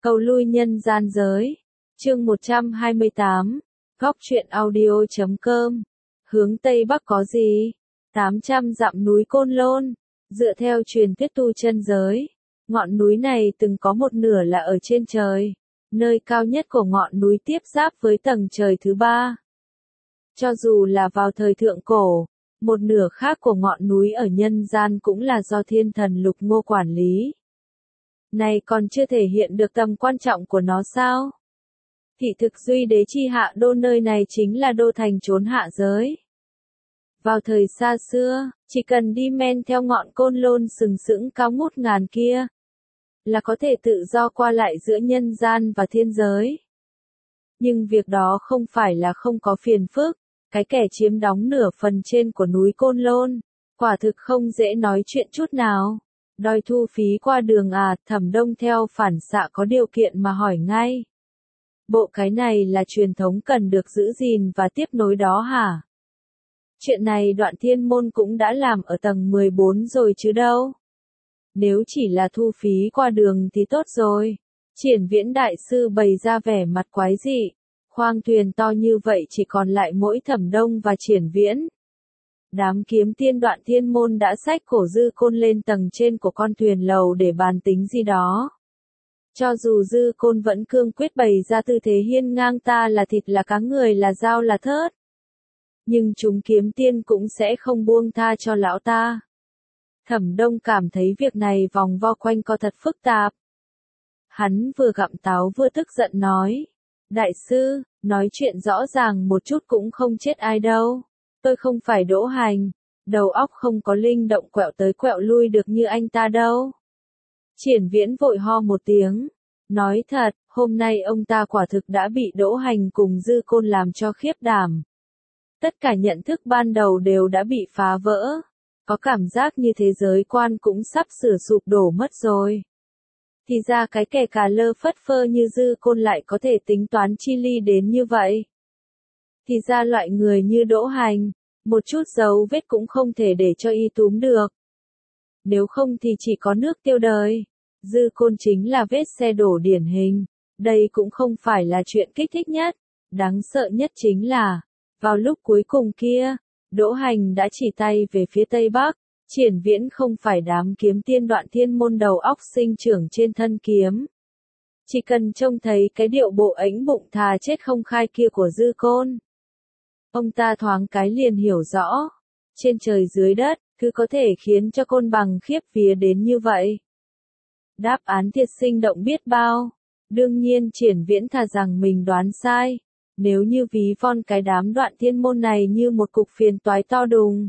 Cầu lui nhân gian giới. Chương 128. Góc truyện audio.com. Hướng Tây Bắc có gì? 800 dặm núi Côn Lôn. Dựa theo truyền thuyết tu chân giới, ngọn núi này từng có một nửa là ở trên trời. Nơi cao nhất của ngọn núi tiếp giáp với tầng trời thứ ba. Cho dù là vào thời thượng cổ, một nửa khác của ngọn núi ở nhân gian cũng là do thiên thần Lục Ngô quản lý. Này còn chưa thể hiện được tầm quan trọng của nó sao? Thị thực duy đế chi hạ đô, nơi này chính là đô thành trốn hạ giới. Vào thời xa xưa, chỉ cần đi men theo ngọn Côn Lôn sừng sững cao ngút ngàn kia, là có thể tự do qua lại giữa nhân gian và thiên giới. Nhưng việc đó không phải là không có phiền phức, cái kẻ chiếm đóng nửa phần trên của núi Côn Lôn, quả thực không dễ nói chuyện chút nào. Đòi thu phí qua đường à? Thẩm Đông theo phản xạ có điều kiện mà hỏi ngay. Bộ cái này là truyền thống cần được giữ gìn và tiếp nối đó hả? Chuyện này Đoạn Thiên Môn cũng đã làm ở tầng 14 rồi chứ đâu. Nếu chỉ là thu phí qua đường thì tốt rồi. Triển Viễn đại sư bày ra vẻ mặt quái dị. Khoang thuyền to như vậy chỉ còn lại mỗi Thẩm Đông và Triển Viễn. Đám kiếm tiên Đoạn Thiên Môn đã xách cổ Dư Côn lên tầng trên của con thuyền lầu để bàn tính gì đó. Cho dù Dư Côn vẫn cương quyết bày ra tư thế hiên ngang, ta là thịt là cá, người là dao là thớt, nhưng chúng kiếm tiên cũng sẽ không buông tha cho lão ta. Thẩm Đông cảm thấy việc này vòng vo quanh co thật phức tạp. Hắn vừa gặm táo vừa tức giận nói. Đại sư, nói chuyện rõ ràng một chút cũng không chết ai đâu. Tôi không phải Đỗ Hành, đầu óc không có linh động quẹo tới quẹo lui được như anh ta đâu. Triển Viễn vội ho một tiếng. Nói thật, hôm nay ông ta quả thực đã bị Đỗ Hành cùng Dư Côn làm cho khiếp đảm. Tất cả nhận thức ban đầu đều đã bị phá vỡ. Có cảm giác như thế giới quan cũng sắp sửa sụp đổ mất rồi. Thì ra cái kẻ cà lơ phất phơ như Dư Côn lại có thể tính toán chi ly đến như vậy. Thì ra loại người như Đỗ Hành, một chút dấu vết cũng không thể để cho y túm được. Nếu không thì chỉ có nước tiêu đời. Dư Côn chính là vết xe đổ điển hình. Đây cũng không phải là chuyện kích thích nhất. Đáng sợ nhất chính là, vào lúc cuối cùng kia, Đỗ Hành đã chỉ tay về phía Tây Bắc. Triển Viễn không phải đám kiếm tiên Đoạn Thiên Môn đầu óc sinh trưởng trên thân kiếm. Chỉ cần trông thấy cái điệu bộ ánh bụng thà chết không khai kia của Dư Côn, ông ta thoáng cái liền hiểu rõ. Trên trời dưới đất, cứ có thể khiến cho Côn Bằng khiếp vía đến như vậy. Đáp án thiệt sinh động biết bao. Đương nhiên Triển Viễn thà rằng mình đoán sai. Nếu như ví von cái đám Đoạn Thiên Môn này như một cục phiền toái to đùng,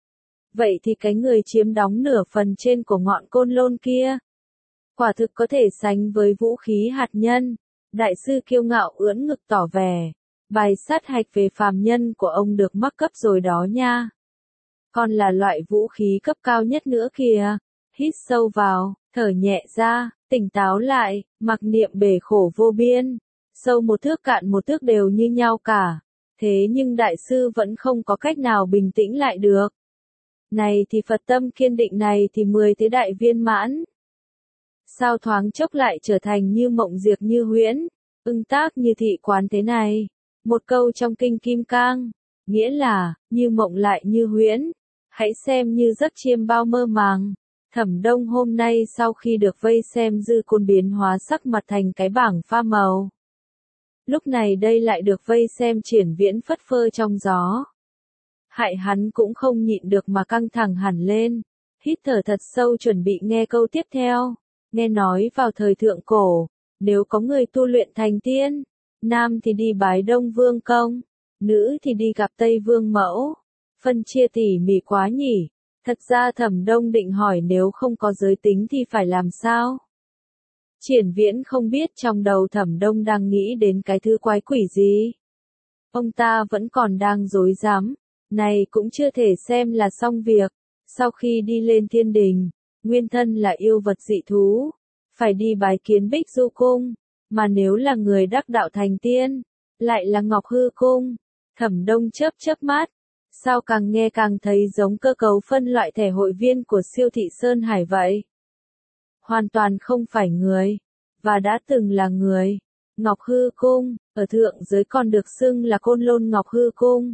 vậy thì cái người chiếm đóng nửa phần trên của ngọn Côn Lôn kia, quả thực có thể sánh với vũ khí hạt nhân. Đại sư kiêu ngạo ưỡn ngực tỏ vẻ. Bài sát hạch về phàm nhân của ông được mắc cấp rồi đó nha. Còn là loại vũ khí cấp cao nhất nữa kìa. Hít sâu vào, thở nhẹ ra, tỉnh táo lại, mặc niệm bể khổ vô biên. Sâu một thước cạn một thước đều như nhau cả. Thế nhưng đại sư vẫn không có cách nào bình tĩnh lại được. Này thì Phật tâm kiên định, này thì 10 thế đại viên mãn. Sao thoáng chốc lại trở thành như mộng diệt như huyễn, ưng tác như thị quán thế này. Một câu trong kinh Kim Cang, nghĩa là, như mộng lại như huyễn. Hãy xem như giấc chiêm bao mơ màng. Thẩm Đông hôm nay sau khi được vây xem Dư Côn biến hóa sắc mặt thành cái bảng pha màu. Lúc này đây lại được vây xem Triển Viễn phất phơ trong gió. Hại hắn cũng không nhịn được mà căng thẳng hẳn lên. Hít thở thật sâu chuẩn bị nghe câu tiếp theo. Nghe nói vào thời thượng cổ, nếu có người tu luyện thành tiên, nam thì đi bái Đông Vương Công, nữ thì đi gặp Tây Vương Mẫu. Phân chia tỉ mỉ quá nhỉ. Thật ra Thẩm Đông định hỏi nếu không có giới tính thì phải làm sao? Triển Viễn không biết trong đầu Thẩm Đông đang nghĩ đến cái thứ quái quỷ gì. Ông ta vẫn còn đang rối rắm. Này cũng chưa thể xem là xong việc. Sau khi đi lên thiên đình, nguyên thân là yêu vật dị thú, phải đi bái kiến Bích Du Cung. Mà nếu là người đắc đạo thành tiên, lại là Ngọc Hư Cung. Thẩm Đông chớp chớp mắt. Sao càng nghe càng thấy giống cơ cấu phân loại thẻ hội viên của siêu thị Sơn Hải vậy? Hoàn toàn không phải người. và đã từng là người. Ngọc Hư Cung, ở thượng giới còn được xưng là Côn Lôn Ngọc Hư Cung.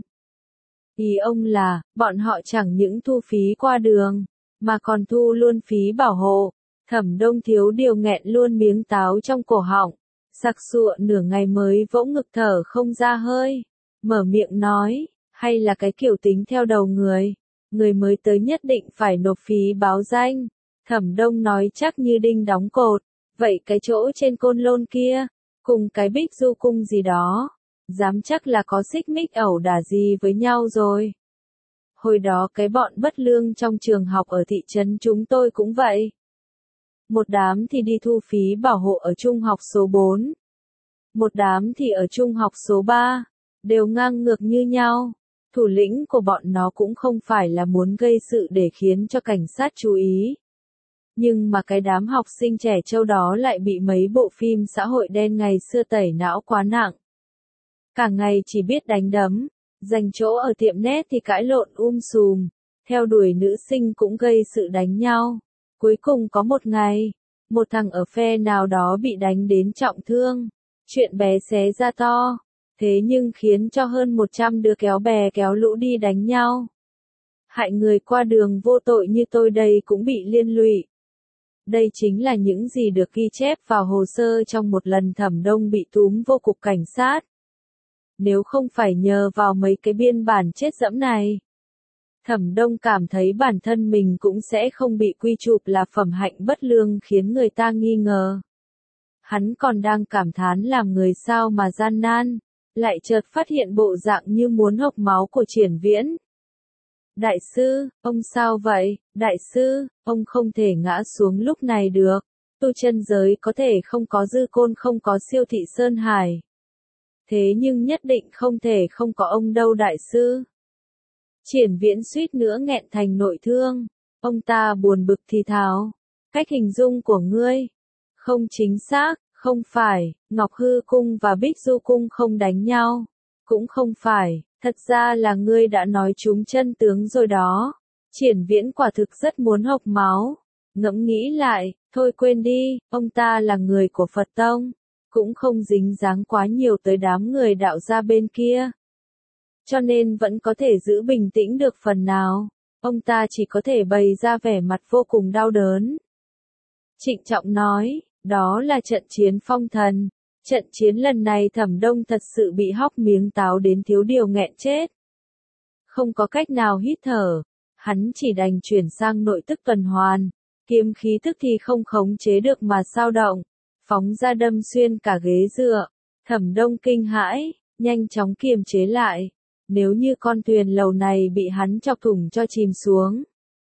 Ý ông là, bọn họ chẳng những thu phí qua đường, mà còn thu luôn phí bảo hộ. Thẩm Đông thiếu điều nghẹn luôn miếng táo trong cổ họng, sặc sụa nửa ngày mới vỗ ngực thở không ra hơi, mở miệng nói, hay là cái kiểu tính theo đầu người mới tới nhất định phải nộp phí báo danh. Thẩm Đông nói chắc như đinh đóng cột, vậy cái chỗ trên Côn Lôn kia, cùng cái Bích Du Cung gì đó, dám chắc là có xích mích ẩu đả gì với nhau rồi. Hồi đó cái bọn bất lương trong trường học ở thị trấn chúng tôi cũng vậy. Một đám thì đi thu phí bảo hộ ở trung học số 4. Một đám thì ở trung học số 3. Đều ngang ngược như nhau. Thủ lĩnh của bọn nó cũng không phải là muốn gây sự để khiến cho cảnh sát chú ý. Nhưng mà cái đám học sinh trẻ trâu đó lại bị mấy bộ phim xã hội đen ngày xưa tẩy não quá nặng. Cả ngày chỉ biết đánh đấm, giành chỗ ở tiệm net thì cãi lộn sùm, theo đuổi nữ sinh cũng gây sự đánh nhau. Cuối cùng có một ngày, một thằng ở phe nào đó bị đánh đến trọng thương, chuyện bé xé ra to, thế nhưng khiến cho hơn 100 đứa kéo bè kéo lũ đi đánh nhau. Hại người qua đường vô tội như tôi đây cũng bị liên lụy. Đây chính là những gì được ghi chép vào hồ sơ trong một lần Thẩm Đông bị túm vô cục cảnh sát. Nếu không phải nhờ vào mấy cái biên bản chết dẫm này, Thẩm Đông cảm thấy bản thân mình cũng sẽ không bị quy chụp là phẩm hạnh bất lương khiến người ta nghi ngờ. Hắn còn đang cảm thán làm người sao mà gian nan, lại chợt phát hiện bộ dạng như muốn hộc máu của Triển Viễn. Đại sư, ông sao vậy? Đại sư, ông không thể ngã xuống lúc này được. Tu chân giới có thể không có Dư Côn, không có Siêu Thị Sơn Hải. Thế nhưng nhất định không thể không có ông đâu đại sư. Triển Viễn suýt nữa nghẹn thành nội thương. Ông ta buồn bực thì thào. Cách hình dung của ngươi không chính xác, không phải, Ngọc Hư Cung và Bích Du Cung không đánh nhau. Cũng không phải, thật ra là ngươi đã nói trúng chân tướng rồi đó. Triển Viễn quả thực rất muốn hộc máu. Ngẫm nghĩ lại, thôi quên đi, ông ta là người của Phật Tông, cũng không dính dáng quá nhiều tới đám người đạo gia bên kia. Cho nên vẫn có thể giữ bình tĩnh được phần nào, ông ta chỉ có thể bày ra vẻ mặt vô cùng đau đớn. Trịnh trọng nói, đó là trận chiến phong thần. Trận chiến lần này Thẩm Đông thật sự bị hóc miếng táo đến thiếu điều nghẹn chết. Không có cách nào hít thở, hắn chỉ đành chuyển sang nội tức tuần hoàn, kiếm khí tức thì không khống chế được mà dao động, phóng ra đâm xuyên cả ghế dựa. Thẩm Đông kinh hãi, nhanh chóng kiềm chế lại, nếu như con thuyền lầu này bị hắn chọc thủng cho chìm xuống.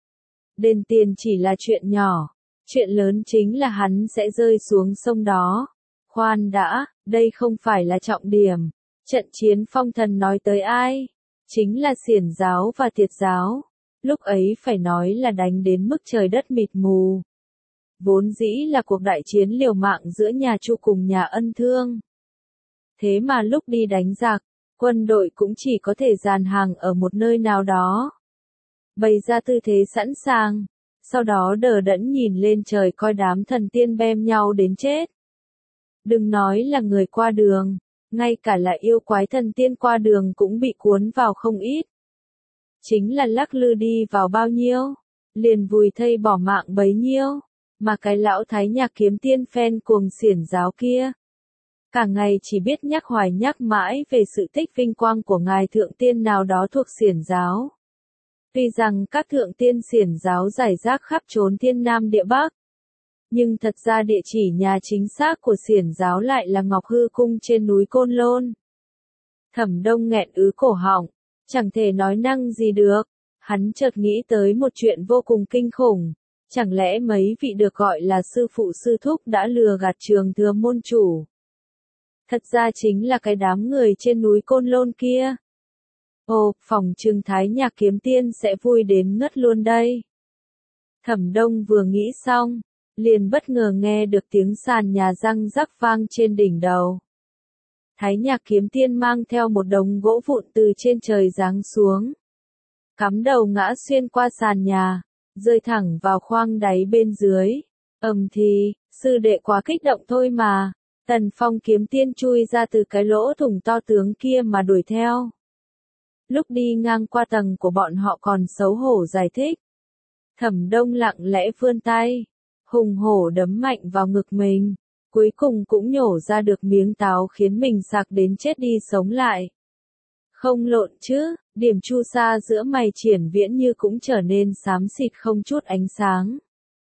Đền tiền chỉ là chuyện nhỏ, chuyện lớn chính là hắn sẽ rơi xuống sông đó. Khoan đã, đây không phải là trọng điểm. Trận chiến phong thần nói tới ai? Chính là Xiển giáo và Tiệt giáo. Lúc ấy phải nói là đánh đến mức trời đất mịt mù. Vốn dĩ là cuộc đại chiến liều mạng giữa nhà Chu cùng nhà Ân Thương. Thế mà lúc đi đánh giặc, quân đội cũng chỉ có thể dàn hàng ở một nơi nào đó, bày ra tư thế sẵn sàng, sau đó đờ đẫn nhìn lên trời coi đám thần tiên bem nhau đến chết. Đừng nói là người qua đường, ngay cả là yêu quái thần tiên qua đường cũng bị cuốn vào không ít. Chính là lắc lư đi vào bao nhiêu, liền vùi thây bỏ mạng bấy nhiêu, mà cái lão thái nhạc kiếm tiên phen cuồng Xiển giáo kia. Cả ngày chỉ biết nhắc hoài nhắc mãi về sự tích vinh quang của ngài thượng tiên nào đó thuộc Xiển giáo. Tuy rằng các thượng tiên Xiển giáo rải rác khắp chốn thiên nam địa bắc, nhưng thật ra địa chỉ nhà chính xác của Xiển giáo lại là Ngọc Hư Cung trên núi Côn Lôn. Thẩm Đông nghẹn ứ cổ họng, chẳng thể nói năng gì được. Hắn chợt nghĩ tới một chuyện vô cùng kinh khủng. Chẳng lẽ mấy vị được gọi là sư phụ sư thúc đã lừa gạt Trường Thừa môn chủ? Thật ra chính là cái đám người trên núi Côn Lôn kia. Ồ, phòng trừng Thái Nhạc kiếm tiên sẽ vui đến ngất luôn đây. Thẩm Đông vừa nghĩ xong, liền bất ngờ nghe được tiếng sàn nhà răng rắc vang trên đỉnh đầu. Thái Nhạc kiếm tiên mang theo một đống gỗ vụn từ trên trời giáng xuống, cắm đầu ngã xuyên qua sàn nhà, rơi thẳng vào khoang đáy bên dưới. Thì, Sư đệ quá kích động thôi mà. Tần Phong kiếm tiên chui ra từ cái lỗ thủng to tướng kia mà đuổi theo. Lúc đi ngang qua tầng của bọn họ còn xấu hổ giải thích. Thẩm Đông lặng lẽ vươn tay, hùng hổ đấm mạnh vào ngực mình, cuối cùng cũng nhổ ra được miếng táo khiến mình sặc đến chết đi sống lại. Không lộn chứ, điểm chu sa giữa mày Triển Viễn như cũng trở nên xám xịt không chút ánh sáng.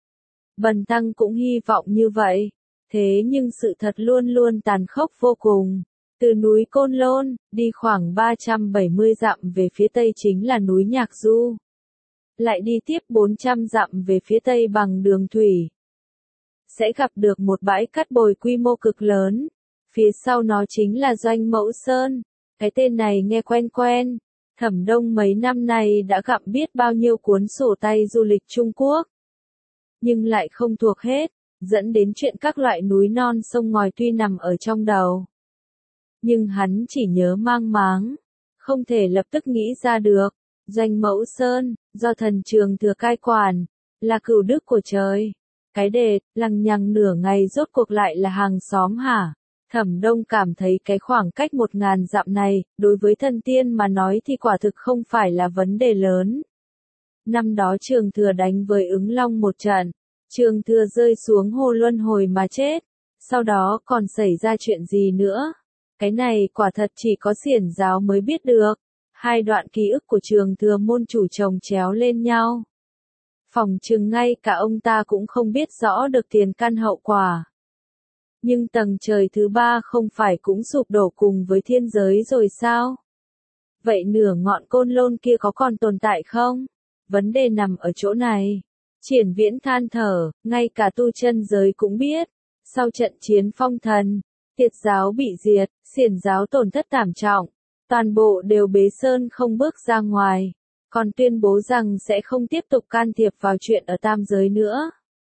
Bần tăng cũng hy vọng như vậy, thế nhưng sự thật luôn luôn tàn khốc vô cùng. Từ núi Côn Lôn, đi khoảng 370 dặm về phía tây chính là núi Nhạc Du. Lại đi tiếp 400 dặm về phía tây bằng đường thủy. Sẽ gặp được một bãi cát bồi quy mô cực lớn. Phía sau nó chính là Doanh Mẫu Sơn. Cái tên này nghe quen quen. Thẩm Đông mấy năm nay đã gặm biết bao nhiêu cuốn sổ tay du lịch Trung Quốc. Nhưng lại không thuộc hết, dẫn đến chuyện các loại núi non sông ngòi tuy nằm ở trong đầu. Nhưng hắn chỉ nhớ mang máng, không thể lập tức nghĩ ra được. Doanh Mẫu Sơn, do thần Trường Thừa cai quản, là cửu đức của trời. Cái đề, lằng nhằng nửa ngày rốt cuộc lại là hàng xóm hả? Thẩm Đông cảm thấy cái khoảng cách 1000 dặm này, đối với thần tiên mà nói thì quả thực không phải là vấn đề lớn. Năm đó Trường Thừa đánh với Ứng Long một trận, Trường Thừa rơi xuống hồ luân hồi mà chết, sau đó còn xảy ra chuyện gì nữa? Cái này quả thật chỉ có xiển giáo mới biết được. Hai đoạn ký ức của Trường Thừa môn chủ chồng chéo lên nhau. Phỏng chừng ngay cả ông ta cũng không biết rõ được tiền căn hậu quả. Nhưng tầng trời thứ 3 không phải cũng sụp đổ cùng với thiên giới rồi sao? Vậy nửa ngọn Côn Lôn kia có còn tồn tại không? Vấn đề nằm ở chỗ này. Triển Viễn than thở, ngay cả tu chân giới cũng biết. Sau trận chiến phong thần, Tiệt giáo bị diệt, xiển giáo tổn thất thảm trọng. Toàn bộ đều bế sơn không bước ra ngoài. Còn tuyên bố rằng sẽ không tiếp tục can thiệp vào chuyện ở tam giới nữa.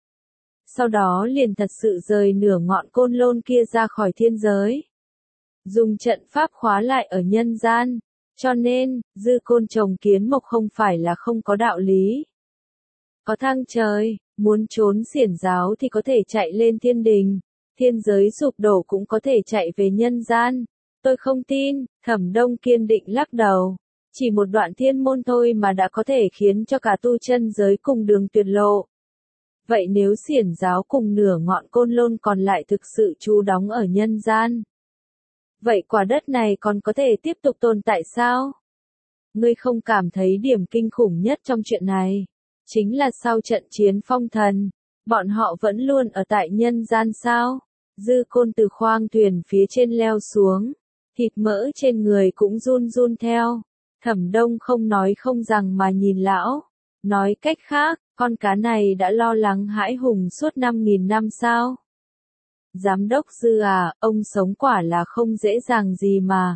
Sau đó liền thật sự rời nửa ngọn Côn Lôn kia ra khỏi thiên giới. Dùng trận pháp khóa lại ở nhân gian. Cho nên, dư côn trồng kiến mộc không phải là không có đạo lý. Có thang trời, muốn trốn xiển giáo thì có thể chạy lên thiên đình. Thiên giới sụp đổ cũng có thể chạy về nhân gian. Tôi không tin, Thẩm Đông kiên định lắc đầu. Chỉ một đoạn thiên môn thôi mà đã có thể khiến cho cả tu chân giới cùng đường tuyệt lộ. Vậy nếu xiển giáo cùng nửa ngọn Côn Lôn còn lại thực sự trú đóng ở nhân gian, vậy quả đất này còn có thể tiếp tục tồn tại sao? Ngươi không cảm thấy điểm kinh khủng nhất trong chuyện này chính là sau trận chiến phong thần, bọn họ vẫn luôn ở tại nhân gian sao? Dư Côn từ khoang thuyền phía trên leo xuống, thịt mỡ trên người cũng run run theo. Thẩm Đông không nói không rằng mà nhìn lão. Nói cách khác, con cá này đã lo lắng hãi hùng suốt 5.000 năm sao? Giám đốc Dư à, ông sống quả là không dễ dàng gì mà.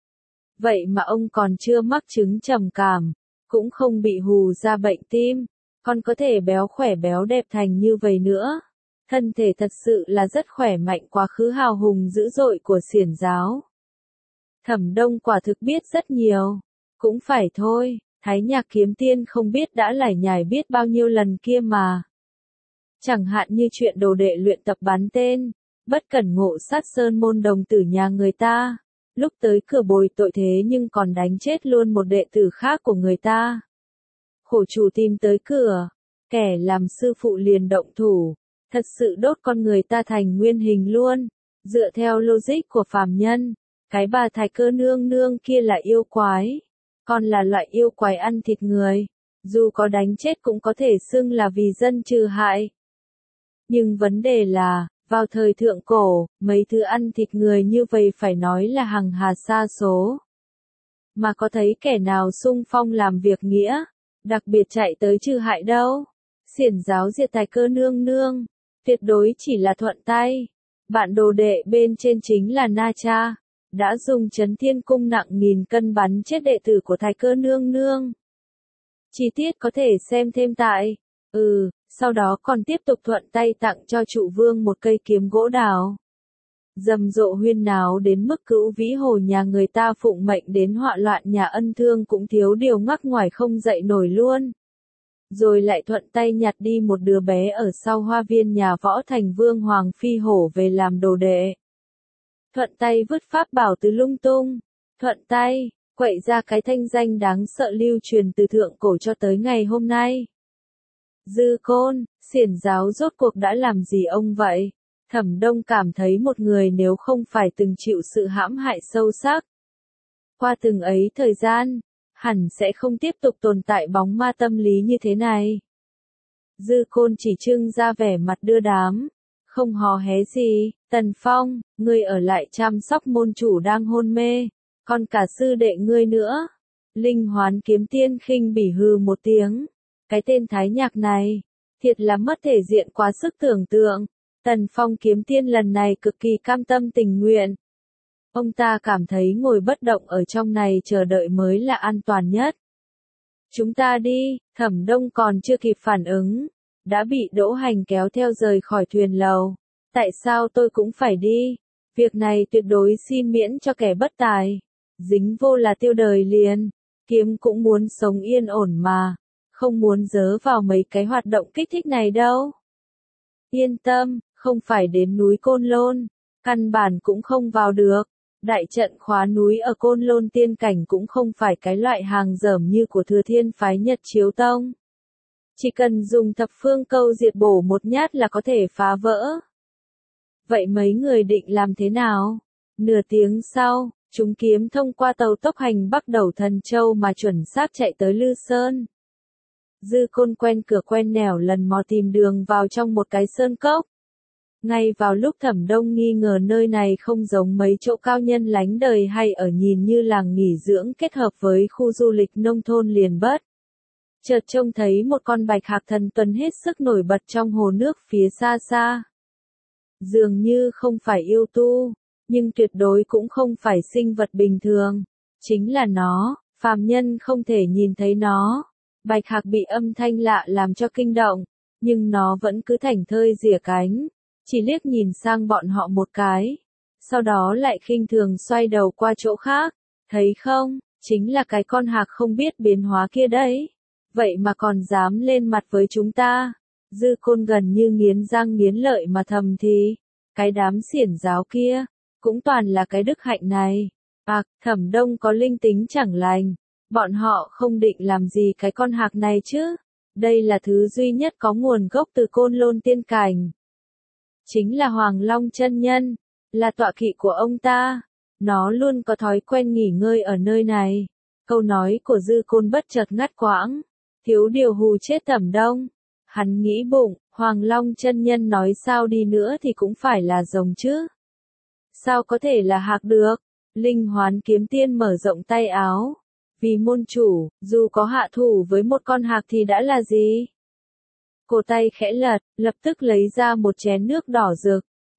Vậy mà ông còn chưa mắc chứng trầm cảm, cũng không bị hù ra bệnh tim, còn có thể béo khỏe béo đẹp thành như vậy nữa. Thân thể thật sự là rất khỏe mạnh, quá khứ hào hùng dữ dội của xiển giáo. Thẩm Đông quả thực biết rất nhiều. Cũng phải thôi, Thái Nhạc kiếm tiên không biết đã lải nhải biết bao nhiêu lần kia mà. Chẳng hạn như chuyện đồ đệ luyện tập bắn tên, bất cẩn ngộ sát sơn môn đồng tử nhà người ta. Lúc tới cửa bồi tội thế nhưng còn đánh chết luôn một đệ tử khác của người ta. Khổ chủ tìm tới cửa, kẻ làm sư phụ liền động thủ, thật sự đốt con người ta thành nguyên hình luôn. Dựa theo logic của phàm nhân, cái bà Thái Cơ nương nương kia là yêu quái, còn là loại yêu quái ăn thịt người, dù có đánh chết cũng có thể xưng là vì dân trừ hại. Nhưng vấn đề là, vào thời thượng cổ, mấy thứ ăn thịt người như vậy phải nói là hằng hà sa số. Mà có thấy kẻ nào xung phong làm việc nghĩa, đặc biệt chạy tới trừ hại đâu. Xiển giáo diệt Thái Cơ nương nương, tuyệt đối chỉ là thuận tay. Bạn đồ đệ bên trên chính là Na Cha, đã dùng Chấn Thiên Cung nặng 1000 cân bắn chết đệ tử của Thái Cơ nương nương. Chi tiết có thể xem thêm tại. Sau đó còn tiếp tục thuận tay tặng cho trụ vương một cây kiếm gỗ đào. Rầm rộ huyên náo đến mức Cửu Vĩ Hồ nhà người ta phụng mệnh đến họa loạn nhà Ân Thương cũng thiếu điều ngắc ngoài không dậy nổi luôn. rồi lại thuận tay nhặt đi một đứa bé ở sau hoa viên nhà võ thành vương Hoàng Phi Hổ về làm đồ đệ. Thuận tay vứt pháp bảo tứ lung tung, thuận tay, quậy ra cái thanh danh đáng sợ lưu truyền từ thượng cổ cho tới ngày hôm nay. Dư Côn, xiển giáo rốt cuộc đã làm gì ông vậy? Thẩm Đông cảm thấy một người nếu không phải từng chịu sự hãm hại sâu sắc, qua từng ấy thời gian, hẳn sẽ không tiếp tục tồn tại bóng ma tâm lý như thế này. Dư Côn chỉ trưng ra vẻ mặt đưa đám, không hò hé gì. Tần Phong, ngươi ở lại chăm sóc môn chủ đang hôn mê, còn cả sư đệ ngươi nữa. Linh Hoán Kiếm Tiên khinh bỉ hừ một tiếng. Cái tên Thái Nhạc này, thiệt là mất thể diện quá sức tưởng tượng. Tần Phong Kiếm Tiên lần này cực kỳ cam tâm tình nguyện. Ông ta cảm thấy ngồi bất động ở trong này chờ đợi mới là an toàn nhất. Chúng ta đi, Thẩm Đông còn chưa kịp phản ứng, đã bị Đỗ Hành kéo theo rời khỏi thuyền lầu. Tại sao tôi cũng phải đi? Việc này tuyệt đối xin miễn cho kẻ bất tài. Dính vô là tiêu đời liền. Kiếm cũng muốn sống yên ổn mà. Không muốn dớ vào mấy cái hoạt động kích thích này đâu. Yên tâm, không phải đến núi Côn Lôn. Căn bản cũng không vào được. Đại trận khóa núi ở Côn Lôn tiên cảnh cũng không phải cái loại hàng dởm như của Thừa Thiên phái Nhật Chiếu Tông. Chỉ cần dùng thập phương câu diệt bổ một nhát là có thể phá vỡ. Vậy mấy người định làm thế nào? Nửa tiếng sau, chúng kiếm thông qua tàu tốc hành Bắc Đầu Thần Châu mà chuẩn xác chạy tới Lư Sơn. Dư Côn quen cửa quen nẻo lần mò tìm đường vào trong một cái sơn cốc. Ngay vào lúc Thẩm Đông nghi ngờ nơi này không giống mấy chỗ cao nhân lánh đời hay ở nhìn như làng nghỉ dưỡng kết hợp với khu du lịch nông thôn liền bất. Chợt trông thấy một con bạch hạc thần tuần hết sức nổi bật trong hồ nước phía xa xa. Dường như không phải yêu tu, nhưng tuyệt đối cũng không phải sinh vật bình thường. Chính là nó, phàm nhân không thể nhìn thấy nó. Bạch hạc bị âm thanh lạ làm cho kinh động, nhưng nó vẫn cứ thảnh thơi rỉa cánh, chỉ liếc nhìn sang bọn họ một cái. Sau đó lại khinh thường xoay đầu qua chỗ khác. Thấy không, chính là cái con hạc không biết biến hóa kia đấy. Vậy mà còn dám lên mặt với chúng ta. Dư Côn gần như nghiến răng nghiến lợi mà thầm thì, cái đám xiển giáo kia, cũng toàn là cái đức hạnh này. Thẩm Đông có linh tính chẳng lành, bọn họ không định làm gì cái con hạc này chứ. Đây là thứ duy nhất có nguồn gốc từ Côn Lôn tiên cảnh. Chính là Hoàng Long chân nhân, là tọa kỵ của ông ta. Nó luôn có thói quen nghỉ ngơi ở nơi này. Câu nói của Dư Côn bất chợt ngắt quãng, thiếu điều hù chết Thẩm Đông. Hắn nghĩ bụng, Hoàng Long chân nhân nói sao đi nữa thì cũng phải là rồng chứ. Sao có thể là hạc được? Linh Hoán Kiếm Tiên mở rộng tay áo. Vì môn chủ, dù có hạ thủ với một con hạc thì đã là gì? Cổ tay khẽ lật, lập tức lấy ra một chén nước đỏ rực.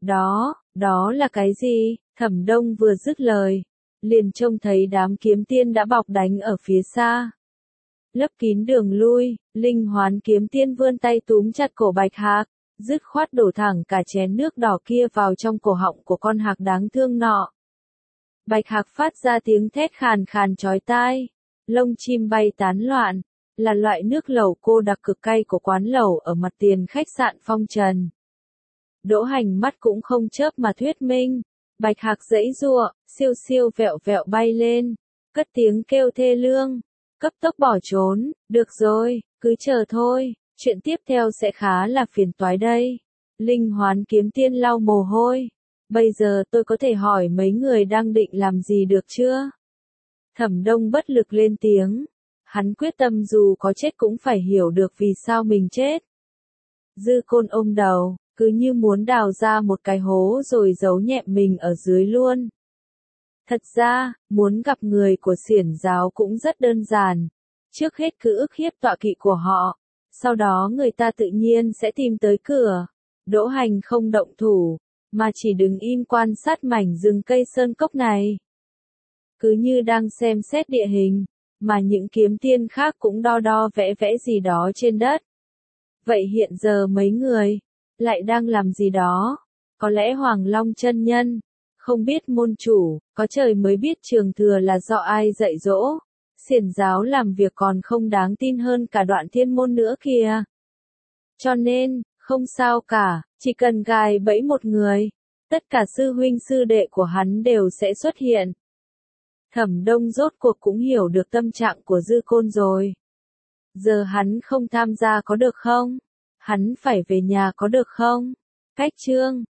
Đó là cái gì? Thẩm Đông vừa dứt lời, liền trông thấy đám kiếm tiên đã bọc đánh ở phía xa. Lấp kín đường lui, Linh Hoán Kiếm Tiên vươn tay túm chặt cổ bạch hạc, dứt khoát đổ thẳng cả chén nước đỏ kia vào trong cổ họng của con hạc đáng thương nọ. Bạch hạc phát ra tiếng thét khàn khàn chói tai, lông chim bay tán loạn, là loại nước lẩu cô đặc cực cay của quán lẩu ở mặt tiền khách sạn Phong Trần. Đỗ Hành mắt cũng không chớp mà thuyết minh, bạch hạc giãy giụa, siêu siêu vẹo vẹo bay lên, cất tiếng kêu thê lương, cấp tốc bỏ trốn. Được rồi, cứ chờ thôi, chuyện tiếp theo sẽ khá là phiền toái đây. Linh Hoán Kiếm Tiên lau mồ hôi. Bây giờ tôi có thể hỏi mấy người đang định làm gì được chưa? Thẩm Đông bất lực lên tiếng. Hắn quyết tâm dù có chết cũng phải hiểu được vì sao mình chết. Dư Côn ôm đầu, cứ như muốn đào ra một cái hố rồi giấu nhẹm mình ở dưới luôn. Thật ra, muốn gặp người của xiển giáo cũng rất đơn giản. Trước hết cứ ức hiếp tọa kỵ của họ, sau đó người ta tự nhiên sẽ tìm tới cửa. Đỗ Hành không động thủ, mà chỉ đứng im quan sát mảnh rừng cây sơn cốc này. Cứ như đang xem xét địa hình, mà những kiếm tiên khác cũng đo đo vẽ vẽ gì đó trên đất. Vậy hiện giờ mấy người lại đang làm gì đó? Có lẽ Hoàng Long chân nhân, không biết môn chủ, có trời mới biết Trường Thừa là do ai dạy dỗ. xiển giáo làm việc còn không đáng tin hơn cả Đoạn Thiên Môn nữa kìa. Cho nên, không sao cả, chỉ cần gài bẫy một người, tất cả sư huynh sư đệ của hắn đều sẽ xuất hiện. Thẩm Đông rốt cuộc cũng hiểu được tâm trạng của Dư Côn rồi. Giờ hắn không tham gia có được không? Hắn phải về nhà có được không? Cách chương